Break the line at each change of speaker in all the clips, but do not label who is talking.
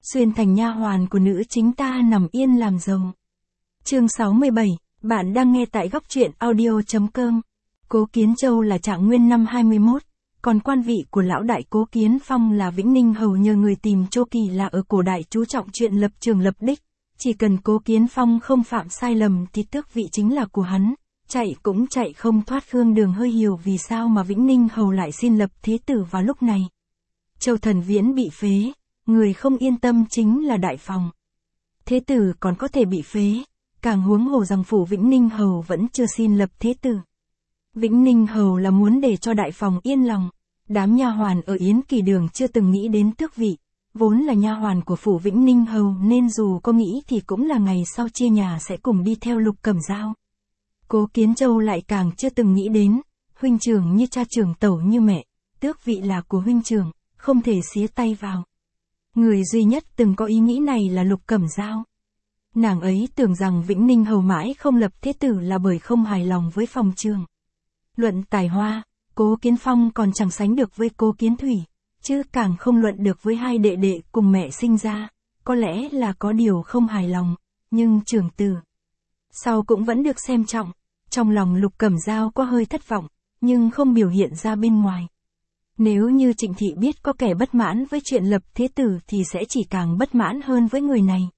xuyên thành nha hoàn của nữ chính ta nằm yên làm giàu. Chương 67, bạn đang nghe tại góc truyện audio.com. Cố Kiến Châu là trạng nguyên năm 21, còn quan vị của lão đại Cố Kiến Phong là Vĩnh Ninh hầu nhờ người tìm Chô Kỳ là ở cổ đại chú trọng chuyện lập trường lập đích, chỉ cần Cố Kiến Phong không phạm sai lầm thì tước vị chính là của hắn, chạy cũng chạy không thoát. Khương Đường hơi hiểu vì sao mà Vĩnh Ninh hầu lại xin lập thế tử vào lúc này. Châu Thần Viễn bị phế, người không yên tâm chính là Đại Phòng. Thế tử còn có thể bị phế, càng huống hồ rằng phủ Vĩnh Ninh hầu vẫn chưa xin lập thế tử. Vĩnh Ninh hầu là muốn để cho Đại Phòng yên lòng. Đám nha hoàn ở Yến Kỳ Đường chưa từng nghĩ đến tước vị, vốn là nha hoàn của phủ Vĩnh Ninh hầu nên dù có nghĩ thì cũng là ngày sau chia nhà sẽ cùng đi theo Lục Cẩm Dao. Cố Kiến Châu lại càng chưa từng nghĩ đến, huynh trưởng như cha trưởng tẩu như mẹ, tước vị là của huynh trưởng, không thể xía tay vào. Người duy nhất từng có ý nghĩ này là Lục Cẩm Dao. Nàng ấy tưởng rằng Vĩnh Ninh hầu mãi không lập thế tử là bởi không hài lòng với Phòng Trường. Luận tài hoa, Cố Kiến Phong còn chẳng sánh được với Cố Kiến Thủy, chứ càng không luận được với hai đệ đệ cùng mẹ sinh ra, có lẽ là có điều không hài lòng, nhưng trưởng tử sau cũng vẫn được xem trọng. Trong lòng Lục Cẩm Dao có hơi thất vọng, nhưng không biểu hiện ra bên ngoài. Nếu như Trịnh Thị biết có kẻ bất mãn với chuyện lập thế tử thì sẽ chỉ càng bất mãn hơn với người này.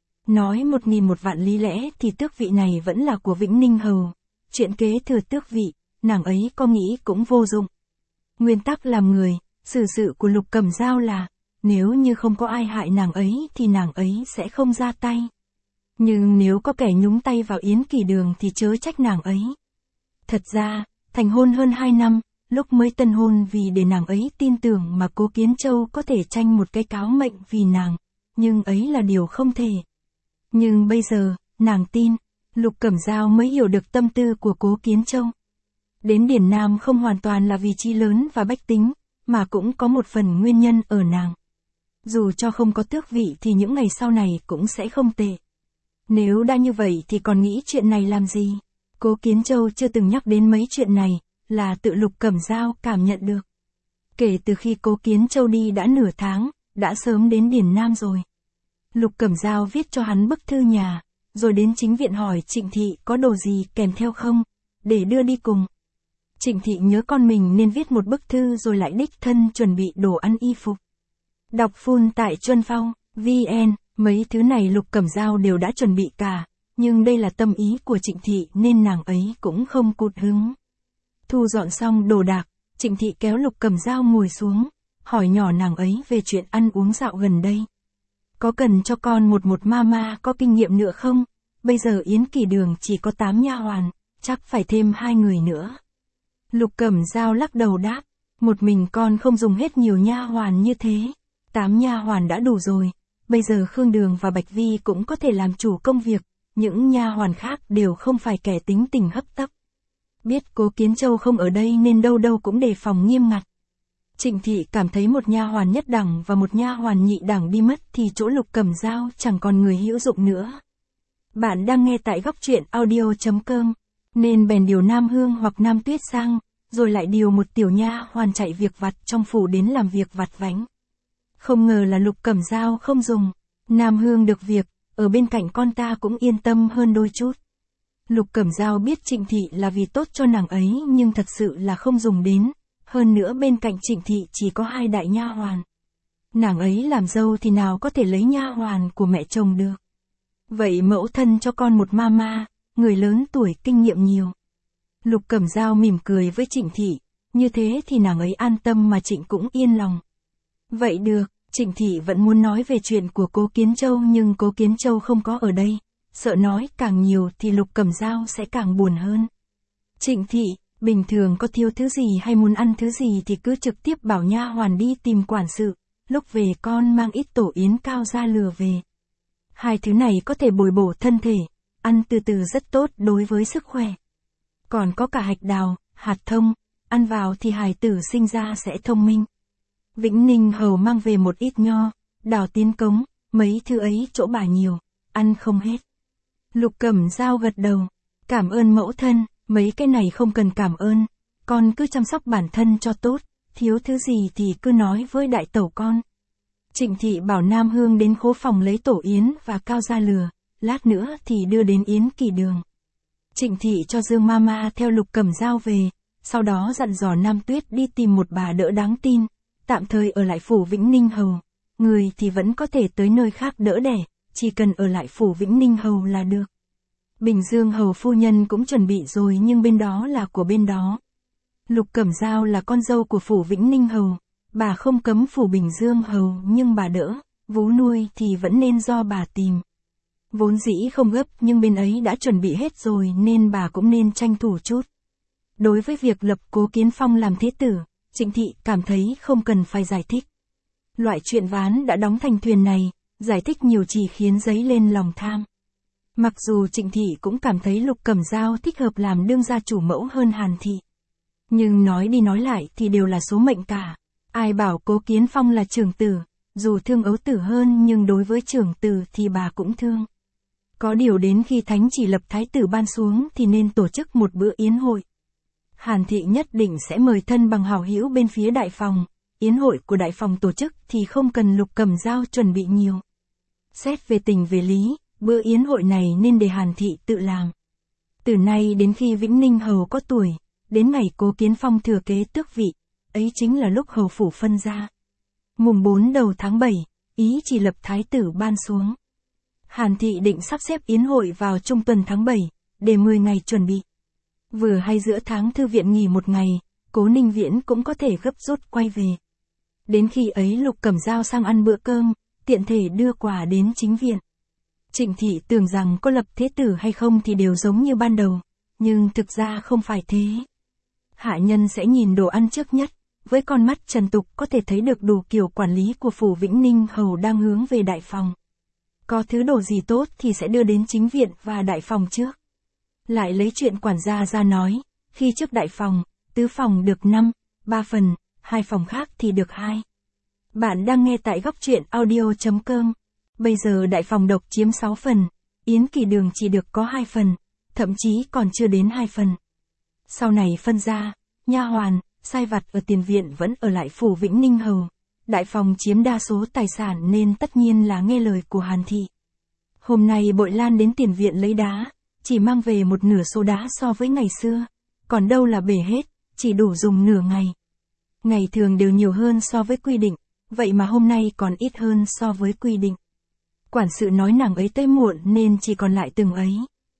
Nói 1000 một vạn lý lẽ thì tước vị này vẫn là của Vĩnh Ninh hầu, chuyện kế thừa tước vị, nàng ấy có nghĩ cũng vô dụng. Nguyên tắc làm người, xử sự của Lục Cẩm Dao là, nếu như không có ai hại nàng ấy thì nàng ấy sẽ không ra tay. Nhưng nếu có kẻ nhúng tay vào Yến Kỳ Đường thì chớ trách nàng ấy. Thật ra, thành hôn hơn 2 năm, lúc mới tân hôn vì để nàng ấy tin tưởng mà Cố Kiến Châu có thể tranh một cái cáo mệnh vì nàng, nhưng ấy là điều không thể. Nhưng bây giờ, nàng tin, Lục Cẩm Dao mới hiểu được tâm tư của Cố Kiến Châu. Đến Điền Nam không hoàn toàn là vì chí lớn và bách tính, mà cũng có một phần nguyên nhân ở nàng. Dù cho không có tước vị thì những ngày sau này cũng sẽ không tệ. Nếu đã như vậy thì còn nghĩ chuyện này làm gì? Cố Kiến Châu chưa từng nhắc đến mấy chuyện này, là tự Lục Cẩm Dao cảm nhận được. Kể từ khi Cố Kiến Châu đi đã nửa tháng, đã sớm đến Điền Nam rồi. Lục Cẩm Dao viết cho hắn bức thư nhà, rồi đến chính viện hỏi Trịnh Thị có đồ gì kèm theo không, để đưa đi cùng. Trịnh Thị nhớ con mình nên viết một bức thư rồi lại đích thân chuẩn bị đồ ăn y phục. Đọc full tại Chuân Phong, VN, mấy thứ này Lục Cẩm Dao đều đã chuẩn bị cả, nhưng đây là tâm ý của Trịnh Thị nên nàng ấy cũng không cụt hứng. Thu dọn xong đồ đạc, Trịnh Thị kéo Lục Cẩm Dao ngồi xuống, hỏi nhỏ nàng ấy về chuyện ăn uống dạo gần đây. Có cần cho con một mama có kinh nghiệm nữa không? Bây giờ Yến Kỳ Đường chỉ có 8 nha hoàn, chắc phải thêm 2 người nữa. Lục Cẩm Dao lắc đầu đáp, một mình con không dùng hết nhiều nha hoàn như thế. 8 nha hoàn đã đủ rồi, bây giờ Khương Đường và Bạch Vi cũng có thể làm chủ công việc, những nha hoàn khác đều không phải kẻ tính tình hấp tấp. Biết Cố Kiến Châu không ở đây nên đâu đâu cũng đề phòng nghiêm ngặt. Trịnh Thị cảm thấy một nha hoàn nhất đẳng và một nha hoàn nhị đẳng đi mất thì chỗ Lục Cẩm Dao chẳng còn người hữu dụng nữa. Bạn đang nghe tại góc truyện audio.com, nên bèn điều Nam Hương hoặc Nam Tuyết sang, rồi lại điều một tiểu nha hoàn chạy việc vặt trong phủ đến làm việc vặt vãnh. Không ngờ là Lục Cẩm Dao không dùng. Nam Hương được việc, ở bên cạnh con ta cũng yên tâm hơn đôi chút. Lục Cẩm Dao biết Trịnh Thị là vì tốt cho nàng ấy nhưng thật sự là không dùng đến. Hơn nữa bên cạnh Trịnh Thị chỉ có 2 đại nha hoàn. Nàng ấy làm dâu thì nào có thể lấy nha hoàn của mẹ chồng được. Vậy mẫu thân cho con một mama, người lớn tuổi kinh nghiệm nhiều. Lục Cẩm Dao mỉm cười với Trịnh Thị, như thế thì nàng ấy an tâm mà Trịnh cũng yên lòng. Vậy được, Trịnh Thị vẫn muốn nói về chuyện của Cố Kiến Châu nhưng Cố Kiến Châu không có ở đây, sợ nói càng nhiều thì Lục Cẩm Dao sẽ càng buồn hơn. Trịnh Thị, bình thường có thiếu thứ gì hay muốn ăn thứ gì thì cứ trực tiếp bảo nha hoàn đi tìm quản sự, lúc về con mang ít tổ yến cao ra lừa về. 2 thứ này có thể bồi bổ thân thể, ăn từ từ rất tốt đối với sức khỏe. Còn có cả hạch đào, hạt thông, ăn vào thì hài tử sinh ra sẽ thông minh. Vĩnh Ninh hầu mang về một ít nho, đào tiến cống, mấy thứ ấy chỗ bà nhiều, ăn không hết. Lục Cẩm Dao gật đầu, cảm ơn mẫu thân, mấy cái này không cần cảm ơn, con cứ chăm sóc bản thân cho tốt, thiếu thứ gì thì cứ nói với đại tẩu con. Trịnh Thị bảo Nam Hương đến khố phòng lấy tổ yến và cao ra lừa, lát nữa thì đưa đến yến kỳ đường. Trịnh Thị cho Dương Mama theo Lục Cẩm Dao về, sau đó dặn dò Nam Tuyết đi tìm một bà đỡ đáng tin, tạm thời ở lại phủ Vĩnh Ninh Hầu, người thì vẫn có thể tới nơi khác đỡ đẻ, chỉ cần ở lại phủ Vĩnh Ninh Hầu là được. Bình Dương Hầu phu nhân cũng chuẩn bị rồi nhưng bên đó là của bên đó. Lục Cẩm Dao là con dâu của phủ Vĩnh Ninh Hầu, bà không cấm phủ Bình Dương Hầu nhưng bà đỡ, vú nuôi thì vẫn nên do bà tìm. Vốn dĩ không gấp nhưng bên ấy đã chuẩn bị hết rồi nên bà cũng nên tranh thủ chút. Đối với việc lập Cố Kiến Phong làm thế tử, Trịnh Thị cảm thấy không cần phải giải thích. Loại chuyện ván đã đóng thành thuyền này, giải thích nhiều chỉ khiến dấy lên lòng tham. Mặc dù Trịnh Thị cũng cảm thấy Lục Cẩm Dao thích hợp làm đương gia chủ mẫu hơn Hàn Thị. Nhưng nói đi nói lại thì đều là số mệnh cả. Ai bảo Cố Kiến Phong là trưởng tử, dù thương ấu tử hơn nhưng đối với trưởng tử thì bà cũng thương. Có điều đến khi thánh chỉ lập thái tử ban xuống thì nên tổ chức một bữa yến hội. Hàn Thị nhất định sẽ mời thân bằng hảo hữu bên phía đại phòng, yến hội của đại phòng tổ chức thì không cần Lục Cẩm Dao chuẩn bị nhiều. Xét về tình về lý, bữa yến hội này nên để Hàn Thị tự làm. Từ nay đến khi Vĩnh Ninh Hầu có tuổi, đến ngày Cố Kiến Phong thừa kế tước vị, ấy chính là lúc hầu phủ phân ra. Mùng 4 đầu tháng 7, ý chỉ lập thái tử ban xuống. Hàn Thị định sắp xếp yến hội vào trung tuần tháng 7, để 10 ngày chuẩn bị. Vừa hay giữa tháng thư viện nghỉ một ngày, Cố Ninh Viễn cũng có thể gấp rút quay về. Đến khi ấy Lục Cẩm Dao sang ăn bữa cơm, tiện thể đưa quà đến chính viện. Trịnh Thị tưởng rằng có lập thế tử hay không thì đều giống như ban đầu, nhưng thực ra không phải thế. Hạ nhân sẽ nhìn đồ ăn trước nhất, với con mắt trần tục có thể thấy được đủ kiểu quản lý của phủ Vĩnh Ninh Hầu đang hướng về đại phòng. Có thứ đồ gì tốt thì sẽ đưa đến chính viện và đại phòng trước. Lại lấy chuyện quản gia ra nói, khi trước đại phòng, tứ phòng được 5, 3 phần, 2 phòng khác thì được 2. Bạn đang nghe tại góc truyện audio.com. Bây giờ đại phòng độc chiếm 6 phần, yến kỳ đường chỉ được có 2 phần, thậm chí còn chưa đến 2 phần. Sau này phân ra, nha hoàn, sai vặt ở tiền viện vẫn ở lại phủ Vĩnh Ninh Hầu. Đại phòng chiếm đa số tài sản nên tất nhiên là nghe lời của Hàn Thị. Hôm nay Bội Lan đến tiền viện lấy đá, chỉ mang về một nửa số đá so với ngày xưa, còn đâu là bể hết, chỉ đủ dùng nửa ngày. Ngày thường đều nhiều hơn so với quy định, vậy mà hôm nay còn ít hơn so với quy định. Quản sự nói nàng ấy tới muộn nên chỉ còn lại từng ấy.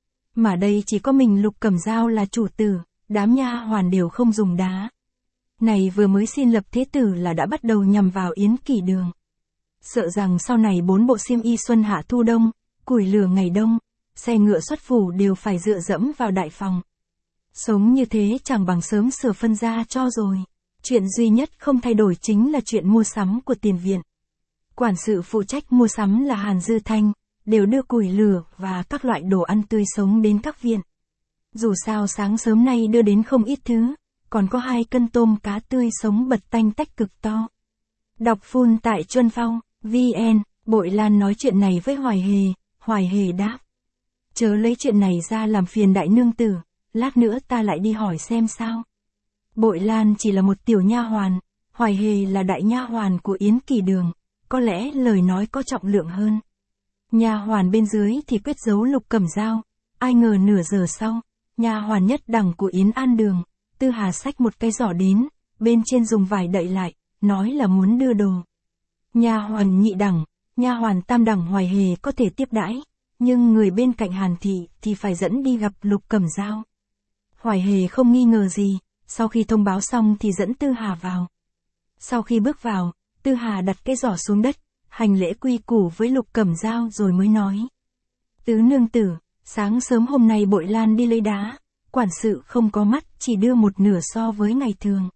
Mà đây chỉ có mình Lục Cẩm Dao là chủ tử, đám nha hoàn đều không dùng đá. Này vừa mới xin lập thế tử là đã bắt đầu nhằm vào yến kỳ đường. Sợ rằng sau này 4 bộ xiêm y xuân hạ thu đông, củi lửa ngày đông, xe ngựa xuất phủ đều phải dựa dẫm vào đại phòng. Sống như thế chẳng bằng sớm sửa phân ra cho rồi. Chuyện duy nhất không thay đổi chính là chuyện mua sắm của tiền viện. Quản sự phụ trách mua sắm là Hàn Dư Thanh, đều đưa củi lửa và các loại đồ ăn tươi sống đến các viện. Dù sao sáng sớm nay đưa đến không ít thứ, còn có 2 cân tôm cá tươi sống bật tanh tách cực to. Đọc full tại Chuân Phong, VN, Bội Lan nói chuyện này với Hoài Hề đáp. Chớ lấy chuyện này ra làm phiền đại nương tử, lát nữa ta lại đi hỏi xem sao. Bội Lan chỉ là một tiểu nha hoàn, Hoài Hề là đại nha hoàn của yến kỳ đường, có lẽ lời nói có trọng lượng hơn. Nha hoàn bên dưới thì quyết giấu Lục Cẩm Dao, ai ngờ nửa giờ sau, nha hoàn nhất đẳng của yến an đường, Tư Hà xách một cái giỏ đến, bên trên dùng vải đậy lại, nói là muốn đưa đồ. Nha hoàn nhị đẳng, nha hoàn tam đẳng Hoài Hề có thể tiếp đãi, nhưng người bên cạnh Hàn Thị thì phải dẫn đi gặp Lục Cẩm Dao. Hoài Hề không nghi ngờ gì, sau khi thông báo xong thì dẫn Tư Hà vào. Sau khi bước vào, Tư Hà đặt cái giỏ xuống đất, hành lễ quy củ với Lục Cẩm Dao rồi mới nói. Tứ nương tử, sáng sớm hôm nay Bội Lan đi lấy đá, quản sự không có mắt chỉ đưa một nửa so với ngày thường.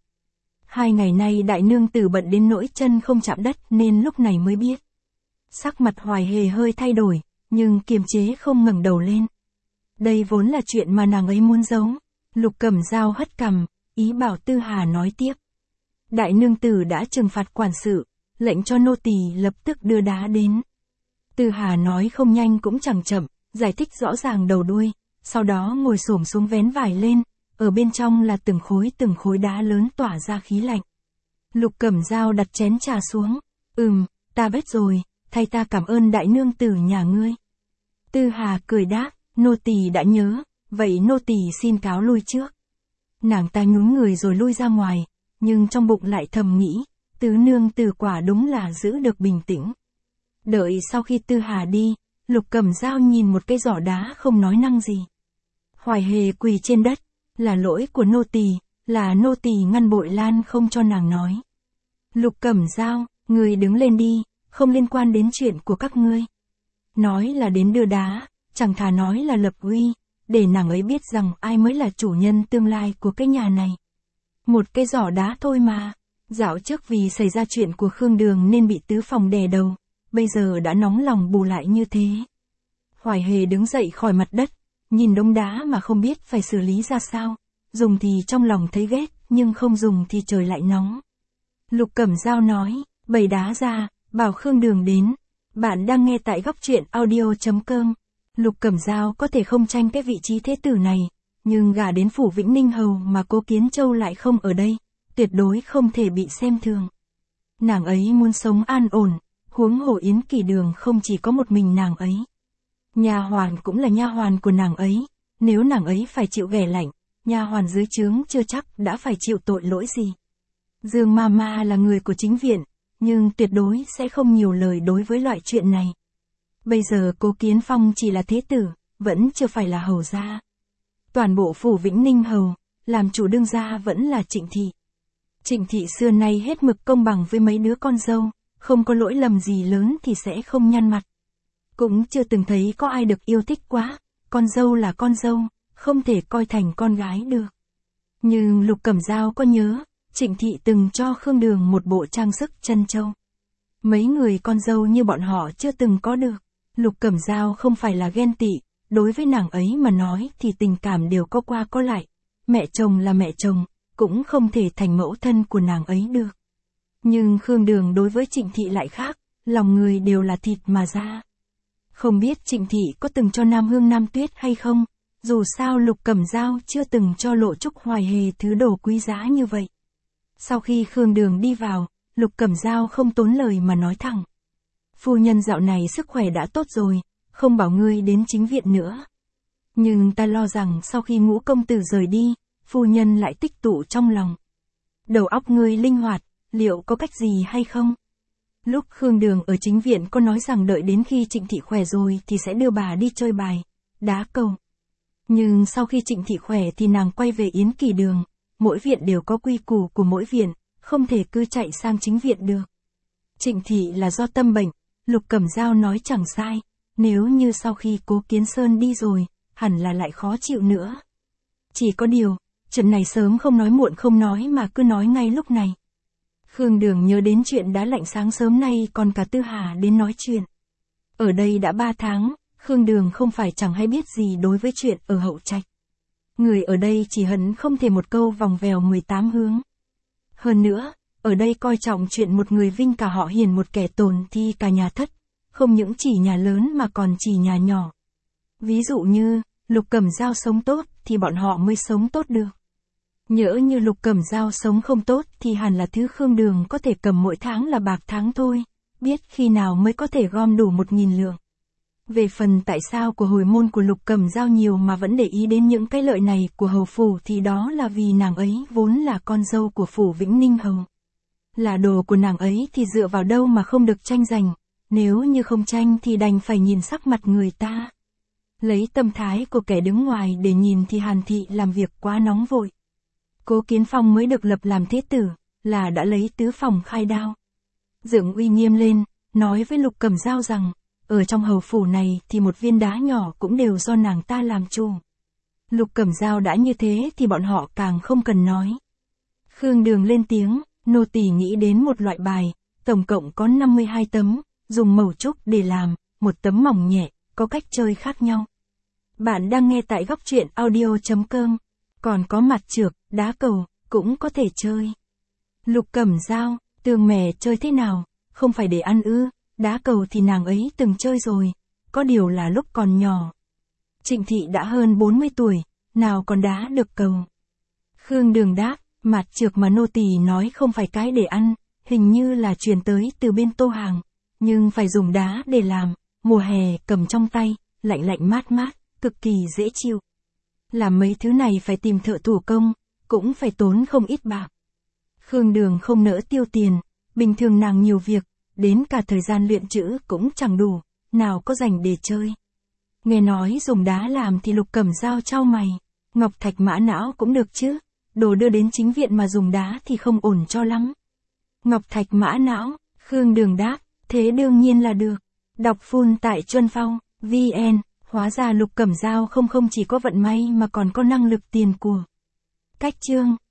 2 ngày nay đại nương tử bận đến nỗi chân không chạm đất nên lúc này mới biết. Sắc mặt Hoài Hề hơi thay đổi, nhưng kiềm chế không ngẩng đầu lên. Đây vốn là chuyện mà nàng ấy muốn giấu. Lục Cẩm Dao hất cằm, ý bảo Tư Hà nói tiếp. Đại nương tử đã trừng phạt quản sự, lệnh cho nô tỳ lập tức đưa đá đến. Tư Hà nói không nhanh cũng chẳng chậm, giải thích rõ ràng đầu đuôi, sau đó ngồi xổm xuống vén vải lên, ở bên trong là từng khối đá lớn tỏa ra khí lạnh. Lục Cẩm Dao đặt chén trà xuống, Ta biết rồi, thay ta cảm ơn đại nương tử nhà ngươi. Tư Hà cười đáp, nô tỳ đã nhớ, vậy nô tỳ xin cáo lui trước. Nàng ta nhún người rồi lui ra ngoài, nhưng trong bụng lại thầm nghĩ, tứ nương tử quả đúng là giữ được bình tĩnh. Đợi sau khi Tư Hà đi, Lục Cẩm Dao nhìn một cái giỏ đá không nói năng gì. Hoài Hề quỳ trên đất, là lỗi của nô tỳ, là nô tỳ ngăn Bội Lan không cho nàng nói. Lục Cẩm Dao, ngươi đứng lên đi, không liên quan đến chuyện của các ngươi. Nói là đến đưa đá, chẳng thà nói là lập uy, để nàng ấy biết rằng ai mới là chủ nhân tương lai của cái nhà này. Một cái giỏ đá thôi mà. Dạo trước vì xảy ra chuyện của Khương Đường nên bị tứ phòng đè đầu, bây giờ đã nóng lòng bù lại như thế. Hoài Hề đứng dậy khỏi mặt đất, nhìn đống đá mà không biết phải xử lý ra sao, dùng thì trong lòng thấy ghét, nhưng không dùng thì trời lại nóng. Lục Cẩm Dao nói, bày đá ra, bảo Khương Đường đến. Bạn đang nghe tại góc truyện audio.com. Lục Cẩm Dao có thể không tranh cái vị trí thế tử này, nhưng gả đến phủ Vĩnh Ninh Hầu mà Cố Kiến Châu lại không ở đây, tuyệt đối không thể bị xem thường. Nàng ấy muốn sống an ổn, huống hồ Yến Kỳ Đường không chỉ có một mình nàng ấy. Nha hoàn cũng là nha hoàn của nàng ấy, nếu nàng ấy phải chịu ghẻ lạnh, nha hoàn dưới trướng chưa chắc đã phải chịu tội lỗi gì. Dương Mama là người của chính viện, nhưng tuyệt đối sẽ không nhiều lời đối với loại chuyện này. Bây giờ Cố Kiến Phong chỉ là thế tử, vẫn chưa phải là hầu gia. Toàn bộ phủ Vĩnh Ninh Hầu, làm chủ đương gia vẫn là Trịnh Thị. Trịnh Thị xưa nay hết mực công bằng với mấy đứa con dâu, không có lỗi lầm gì lớn thì sẽ không nhăn mặt. Cũng chưa từng thấy có ai được yêu thích quá, con dâu là con dâu, không thể coi thành con gái được. Nhưng Lục Cẩm Dao có nhớ, Trịnh Thị từng cho Khương Đường một bộ trang sức trân châu. Mấy người con dâu như bọn họ chưa từng có được. Lục Cẩm Dao không phải là ghen tị, đối với nàng ấy mà nói thì tình cảm đều có qua có lại. Mẹ chồng là mẹ chồng, cũng không thể thành mẫu thân của nàng ấy được. Nhưng Khương Đường đối với Trịnh Thị lại khác, lòng người đều là thịt mà ra. Không biết Trịnh Thị có từng cho Nam Hương Nam Tuyết hay không, dù sao Lục Cẩm Dao chưa từng cho Lộ Trúc Hoài Hề thứ đồ quý giá như vậy. Sau khi Khương Đường đi vào, Lục Cẩm Dao không tốn lời mà nói thẳng. Phu nhân dạo này sức khỏe đã tốt rồi, không bảo ngươi đến chính viện nữa. Nhưng ta lo rằng sau khi Ngũ công tử rời đi, phu nhân lại tích tụ trong lòng. Đầu óc ngươi linh hoạt, liệu có cách gì hay không? Lúc Khương Đường ở chính viện có nói rằng đợi đến khi Trịnh Thị khỏe rồi thì sẽ đưa bà đi chơi bài, đá cầu. Nhưng sau khi Trịnh Thị khỏe thì nàng quay về Yến Kỳ Đường, mỗi viện đều có quy củ của mỗi viện, không thể cứ chạy sang chính viện được. Trịnh Thị là do tâm bệnh, Lục Cẩm Dao nói chẳng sai, nếu như sau khi Cố Kiến Sơn đi rồi, hẳn là lại khó chịu nữa. Chỉ có điều, chuyện này sớm không nói muộn không nói mà cứ nói ngay lúc này. Khương Đường nhớ đến chuyện đá lạnh sáng sớm nay còn cả Tư Hà đến nói chuyện. Ở đây đã 3 tháng, Khương Đường không phải chẳng hay biết gì đối với chuyện ở Hậu Trạch. Người ở đây chỉ hận không thể một câu vòng vèo 18 hướng. Hơn nữa, ở đây coi trọng chuyện một người vinh cả họ Hiền một kẻ tồn thì cả nhà thất, không những chỉ nhà lớn mà còn chỉ nhà nhỏ. Ví dụ như, Lục Cẩm Dao sống tốt thì bọn họ mới sống tốt được. Nhỡ như Lục Cẩm Dao sống không tốt thì hẳn là thứ Khương Đường có thể cầm mỗi tháng là bạc tháng thôi, biết khi nào mới có thể gom đủ 1000 lượng. Về phần tại sao của hồi môn của Lục Cẩm Dao nhiều mà vẫn để ý đến những cái lợi này của hầu phủ thì đó là vì nàng ấy vốn là con dâu của phủ Vĩnh Ninh Hầu. Là đồ của nàng ấy thì dựa vào đâu mà không được tranh giành, nếu như không tranh thì đành phải nhìn sắc mặt người ta. Lấy tâm thái của kẻ đứng ngoài để nhìn thì Hàn Thị làm việc quá nóng vội. Cố Kiến Phong mới được lập làm thế tử, là đã lấy tứ phòng khai đao. Dựng uy nghiêm lên, nói với Lục Cẩm Dao rằng, ở trong hầu phủ này thì một viên đá nhỏ cũng đều do nàng ta làm chủ. Lục Cẩm Dao đã như thế thì bọn họ càng không cần nói. Khương Đường lên tiếng, nô tỳ nghĩ đến một loại bài, tổng cộng có 52 tấm, dùng màu trúc để làm, một tấm mỏng nhẹ, có cách chơi khác nhau. Bạn đang nghe tại góc truyện audio.com. Còn có mặt trược, đá cầu, cũng có thể chơi. Lục Cẩm Dao, tường mẻ chơi thế nào, không phải để ăn ư, đá cầu thì nàng ấy từng chơi rồi, có điều là lúc còn nhỏ. Trịnh Thị đã hơn 40 tuổi, nào còn đá được cầu. Khương Đường đáp, mặt trược mà nô tỳ nói không phải cái để ăn, hình như là truyền tới từ bên Tô Hàng, Nhưng phải dùng đá để làm, mùa hè cầm trong tay, lạnh lạnh mát mát, cực kỳ dễ chịu. Làm mấy thứ này phải tìm thợ thủ công, cũng phải tốn không ít bạc. Khương Đường không nỡ tiêu tiền, bình thường nàng nhiều việc, đến cả thời gian luyện chữ cũng chẳng đủ, nào có dành để chơi. Nghe nói dùng đá làm thì Lục Cẩm Dao chau mày, ngọc thạch mã não cũng được chứ, đồ đưa đến chính viện mà dùng đá thì không ổn cho lắm. Ngọc thạch mã não, Khương Đường đáp, thế đương nhiên là được. Đọc full tại Chuân Phong, VN, hóa ra Lục Cẩm Dao không chỉ có vận may mà còn có năng lực tiền của. Cách chương